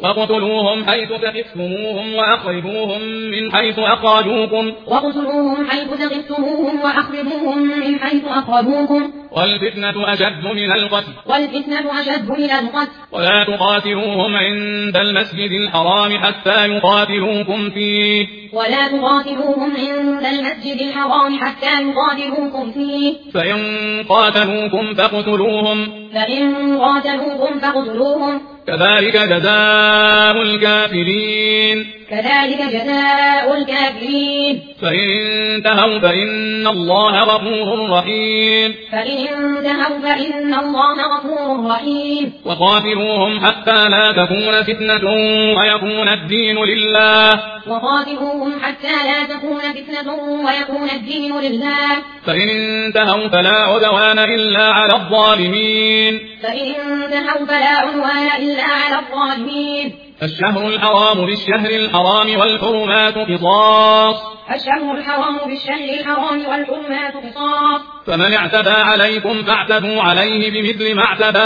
وقتلوهم حيث ثقفتموهم وأخرجوهم من حيث أخرجوكم والفتنة أشد من القتل ولا تقاتلوهم عند المسجد الحرام حتى يقاتلوكم فيه فإن قاتلوكم فاقتلوهم كذلك جزاء الكافرين فإن انتهوا فإن الله غفور رحيم وقاتلوهم حتى لا تكون فتنة ويكون الدين لله فإن انتهوا فلا عدوان إلا على الظالمين الشهر الحرام بالشهر الحرام والحرمات قصاص فمن اعتدى عليكم فاعتدوا عليه بمثل ما اعتدى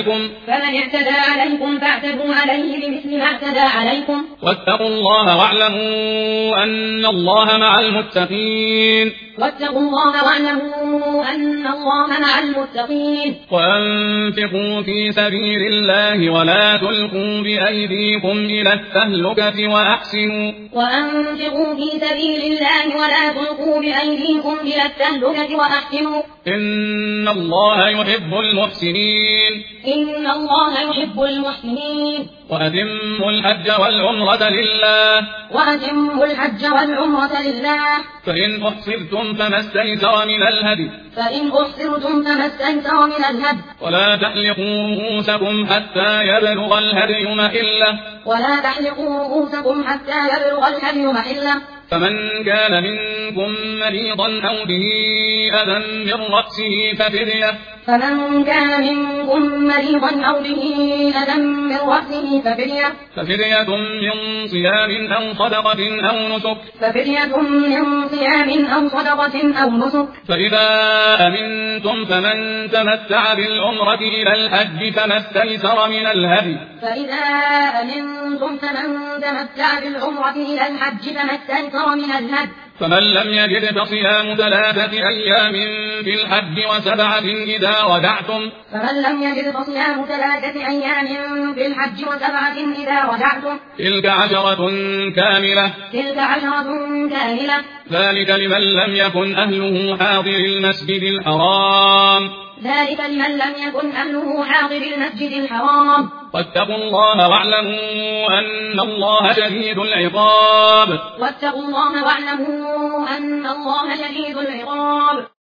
عليكم واتقوا الله واعلموا أن الله مع المتقين وأنفقوا في سبيل الله ولا تلقوا بأيديكم إلى التهلكة وأحسنوا إن الله يحب المحسنين وأتموا الحج والعمرة لله فإن أحصرتم فما استيسر من الهدي ولا تحلقوا رؤوسكم حتى يبلغ الهدي محله فمن كان منكم مريضا أو به أذى من رأسه ففدية من صيام أو صدقة أو نسك فإذا أمنتم فمن تمتع بالعمرة إلى الحج فما استيسر من الهدي فمن لم يجد فصيام 3 أيام في الحج و7 إذا رجعتم تلك 10 كاملة ذلك لمن لم يكن أهله حاضر المسجد الحرام واتقوا الله واعلموا أن الله شديد العقاب